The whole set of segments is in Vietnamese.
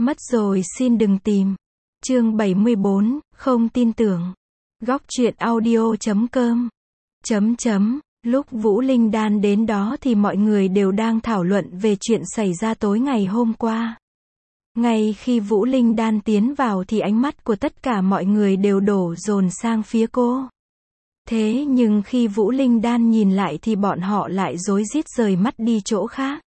Mất rồi xin đừng tìm. Chương 74, không tin tưởng. Góc truyện audio.com. Lúc Vũ Linh Đan đến đó thì mọi người đều đang thảo luận về chuyện xảy ra tối ngày hôm qua. Ngay khi Vũ Linh Đan tiến vào thì ánh mắt của tất cả mọi người đều đổ dồn sang phía cô. Thế nhưng khi Vũ Linh Đan nhìn lại thì bọn họ lại rối rít rời mắt đi chỗ khác.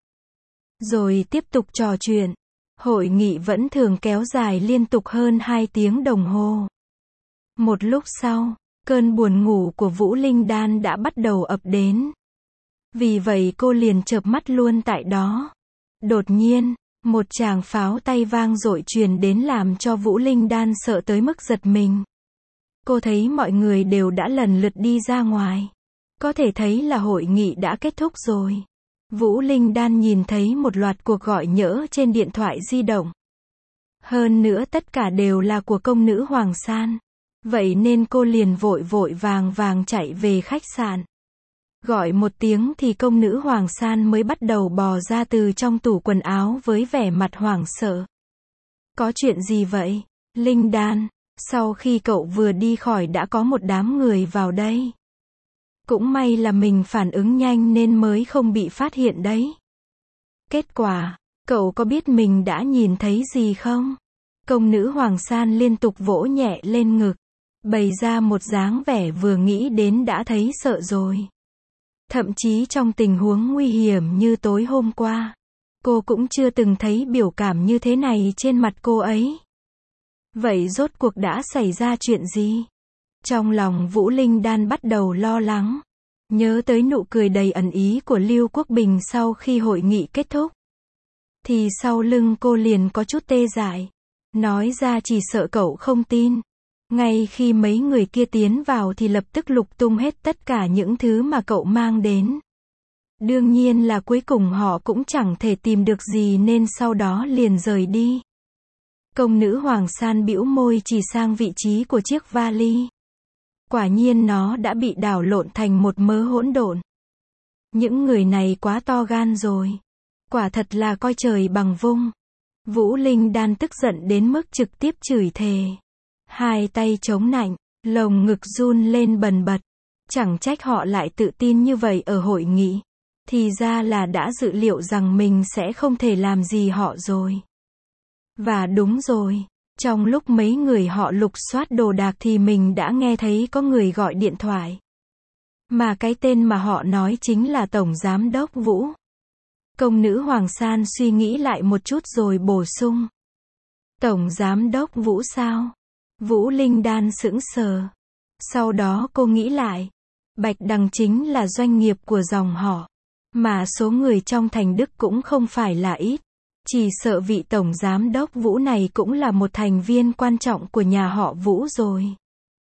Rồi tiếp tục trò chuyện. Hội nghị vẫn thường kéo dài liên tục hơn 2 tiếng đồng hồ. Một lúc sau, cơn buồn ngủ của Vũ Linh Đan đã bắt đầu ập đến. Vì vậy cô liền chợp mắt luôn tại đó. Đột nhiên, một tràng pháo tay vang dội truyền đến làm cho Vũ Linh Đan sợ tới mức giật mình. Cô thấy mọi người đều đã lần lượt đi ra ngoài. Có thể thấy là hội nghị đã kết thúc rồi. Vũ Linh Đan nhìn thấy một loạt cuộc gọi nhỡ trên điện thoại di động. Hơn nữa tất cả đều là của công nữ Hoàng San. Vậy nên cô liền vội vội vàng vàng chạy về khách sạn. Gọi một tiếng thì công nữ Hoàng San mới bắt đầu bò ra từ trong tủ quần áo với vẻ mặt hoảng sợ. Có chuyện gì vậy, Linh Đan? Sau khi cậu vừa đi khỏi đã có một đám người vào đây. Cũng may là mình phản ứng nhanh nên mới không bị phát hiện đấy. Kết quả, cậu có biết mình đã nhìn thấy gì không? Công nữ Hoàng San liên tục vỗ nhẹ lên ngực, bày ra một dáng vẻ vừa nghĩ đến đã thấy sợ rồi. Thậm chí trong tình huống nguy hiểm như tối hôm qua, cô cũng chưa từng thấy biểu cảm như thế này trên mặt cô ấy. Vậy rốt cuộc đã xảy ra chuyện gì? Trong lòng Vũ Linh Đan bắt đầu lo lắng. Nhớ tới nụ cười đầy ẩn ý của Lưu Quốc Bình sau khi hội nghị kết thúc. Thì sau lưng cô liền có chút tê dại. Nói ra chỉ sợ cậu không tin. Ngay khi mấy người kia tiến vào thì lập tức lục tung hết tất cả những thứ mà cậu mang đến. Đương nhiên là cuối cùng họ cũng chẳng thể tìm được gì nên sau đó liền rời đi. Công nữ Hoàng San bĩu môi chỉ sang vị trí của chiếc vali. Quả nhiên nó đã bị đảo lộn thành một mớ hỗn độn. Những người này quá to gan rồi. Quả thật là coi trời bằng vung. Vũ Linh Đan tức giận đến mức trực tiếp chửi thề. Hai tay chống nạnh, lồng ngực run lên bần bật. Chẳng trách họ lại tự tin như vậy ở hội nghị. Thì ra là đã dự liệu rằng mình sẽ không thể làm gì họ rồi. Và đúng rồi. Trong lúc mấy người họ lục soát đồ đạc thì mình đã nghe thấy có người gọi điện thoại. Mà cái tên mà họ nói chính là Tổng Giám đốc Vũ. Công nữ Hoàng San suy nghĩ lại một chút rồi bổ sung. Tổng Giám đốc Vũ sao? Vũ Linh Đan sững sờ. Sau đó cô nghĩ lại. Bạch Đằng chính là doanh nghiệp của dòng họ. Mà số người trong thành Đức cũng không phải là ít. Chỉ sợ vị Tổng Giám đốc Vũ này cũng là một thành viên quan trọng của nhà họ Vũ rồi.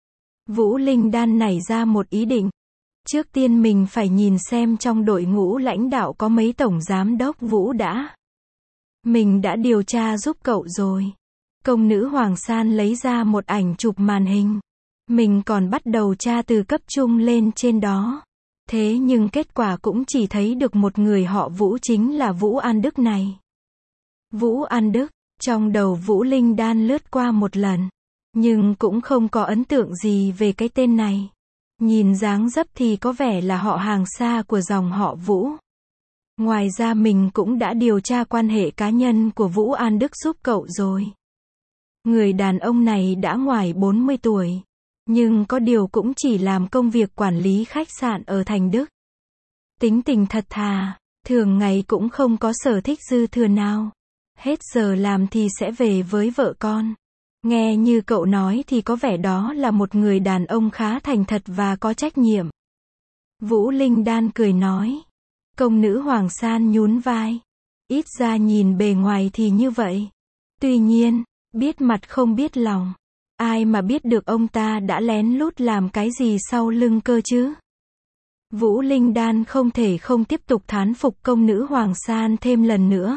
Vũ Linh Đan nảy ra một ý định. Trước tiên mình phải nhìn xem trong đội ngũ lãnh đạo có mấy Tổng Giám đốc Vũ đã. Mình đã điều tra giúp cậu rồi. Công nữ Hoàng San lấy ra một ảnh chụp màn hình. Mình còn bắt đầu tra từ cấp trung lên trên đó. Thế nhưng kết quả cũng chỉ thấy được một người họ Vũ chính là Vũ An Đức này. Vũ An Đức, trong đầu Vũ Linh Đan lướt qua một lần, nhưng cũng không có ấn tượng gì về cái tên này. Nhìn dáng dấp thì có vẻ là họ hàng xa của dòng họ Vũ. Ngoài ra mình cũng đã điều tra quan hệ cá nhân của Vũ An Đức giúp cậu rồi. Người đàn ông này đã ngoài 40 tuổi, nhưng có điều cũng chỉ làm công việc quản lý khách sạn ở thành Đức. Tính tình thật thà, thường ngày cũng không có sở thích dư thừa nào. Hết giờ làm thì sẽ về với vợ con. Nghe như cậu nói thì có vẻ đó là một người đàn ông khá thành thật và có trách nhiệm. Vũ Linh Đan cười nói. Công nữ Hoàng San nhún vai. Ít ra nhìn bề ngoài thì như vậy. Tuy nhiên, biết mặt không biết lòng. Ai mà biết được ông ta đã lén lút làm cái gì sau lưng cơ chứ? Vũ Linh Đan không thể không tiếp tục thán phục công nữ Hoàng San thêm lần nữa.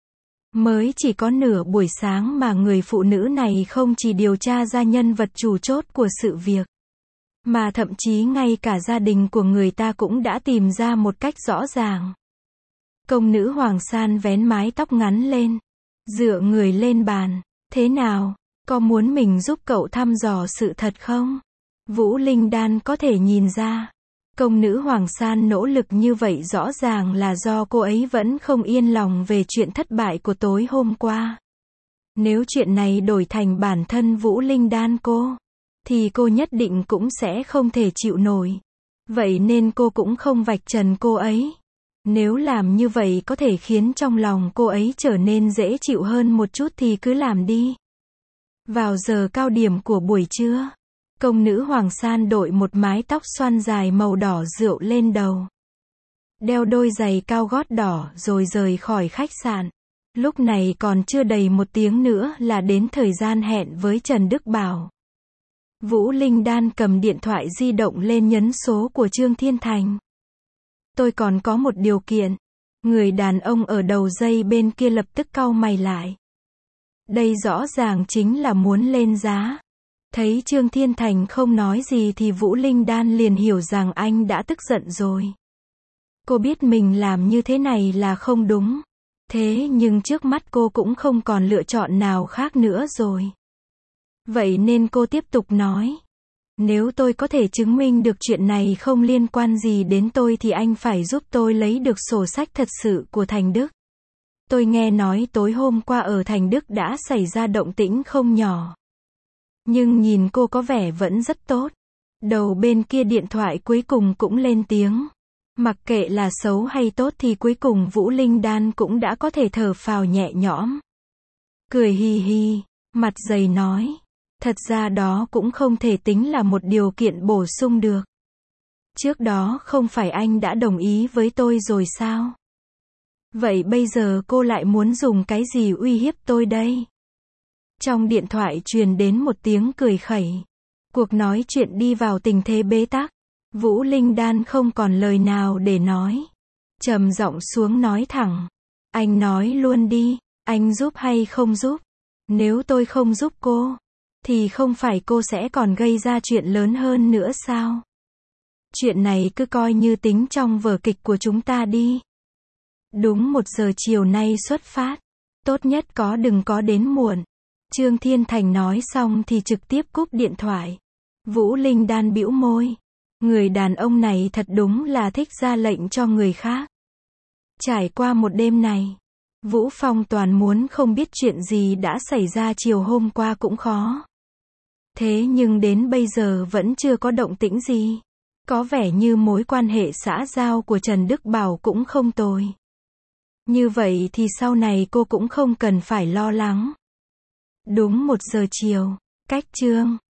Mới chỉ có nửa buổi sáng mà người phụ nữ này không chỉ điều tra ra nhân vật chủ chốt của sự việc, mà thậm chí ngay cả gia đình của người ta cũng đã tìm ra một cách rõ ràng. Công nữ Hoàng San vén mái tóc ngắn lên, Dựa người lên bàn. Thế nào? Có muốn mình giúp cậu thăm dò sự thật không? Vũ Linh Đan có thể nhìn ra. Công nữ Hoàng San nỗ lực như vậy rõ ràng là do cô ấy vẫn không yên lòng về chuyện thất bại của tối hôm qua. Nếu chuyện này đổi thành bản thân Vũ Linh Đan cô, thì cô nhất định cũng sẽ không thể chịu nổi. Vậy nên cô cũng không vạch trần cô ấy. Nếu làm như vậy có thể khiến trong lòng cô ấy trở nên dễ chịu hơn một chút thì cứ làm đi. Vào giờ cao điểm của buổi trưa, công nữ Hoàng San đội một mái tóc xoăn dài màu đỏ rượu lên đầu. Đeo đôi giày cao gót đỏ rồi rời khỏi khách sạn. Lúc này còn chưa đầy 1 tiếng nữa là đến thời gian hẹn với Trần Đức Bảo. Vũ Linh Đan cầm điện thoại di động lên nhấn số của Trương Thiên Thành. Tôi còn có một điều kiện. Người đàn ông ở đầu dây bên kia lập tức cau mày lại. Đây rõ ràng chính là muốn lên giá. Thấy Trương Thiên Thành không nói gì thì Vũ Linh Đan liền hiểu rằng anh đã tức giận rồi. Cô biết mình làm như thế này là không đúng. Thế nhưng trước mắt cô cũng không còn lựa chọn nào khác nữa rồi. Vậy nên cô tiếp tục nói. Nếu tôi có thể chứng minh được chuyện này không liên quan gì đến tôi thì anh phải giúp tôi lấy được sổ sách thật sự của Thành Đức. Tôi nghe nói tối hôm qua ở Thành Đức đã xảy ra động tĩnh không nhỏ. Nhưng nhìn cô có vẻ vẫn rất tốt. Đầu bên kia điện thoại cuối cùng cũng lên tiếng. Mặc kệ là xấu hay tốt thì cuối cùng Vũ Linh Đan cũng đã có thể thở phào nhẹ nhõm. Cười hi hi, mặt dày nói. Thật ra đó cũng không thể tính là một điều kiện bổ sung được. Trước đó không phải anh đã đồng ý với tôi rồi sao? Vậy bây giờ cô lại muốn dùng cái gì uy hiếp tôi đây? Trong điện thoại truyền đến một tiếng cười khẩy. Cuộc nói chuyện đi vào tình thế bế tắc. Vũ Linh Đan không còn lời nào để nói. Trầm giọng xuống nói thẳng. Anh nói luôn đi, anh giúp hay không giúp? Nếu tôi không giúp cô, thì không phải cô sẽ còn gây ra chuyện lớn hơn nữa sao? Chuyện này cứ coi như tính trong vở kịch của chúng ta đi. Đúng 1 giờ chiều nay xuất phát. Tốt nhất đừng có đến muộn. Trương Thiên Thành nói xong thì trực tiếp cúp điện thoại. Vũ Linh Đan bĩu môi. Người đàn ông này thật đúng là thích ra lệnh cho người khác. Trải qua một đêm này, Vũ Phong toàn muốn không biết chuyện gì đã xảy ra chiều hôm qua cũng khó. Thế nhưng đến bây giờ vẫn chưa có động tĩnh gì. Có vẻ như mối quan hệ xã giao của Trần Đức Bảo cũng không tồi. Như vậy thì sau này cô cũng không cần phải lo lắng. Đúng 1 giờ chiều, cách Trương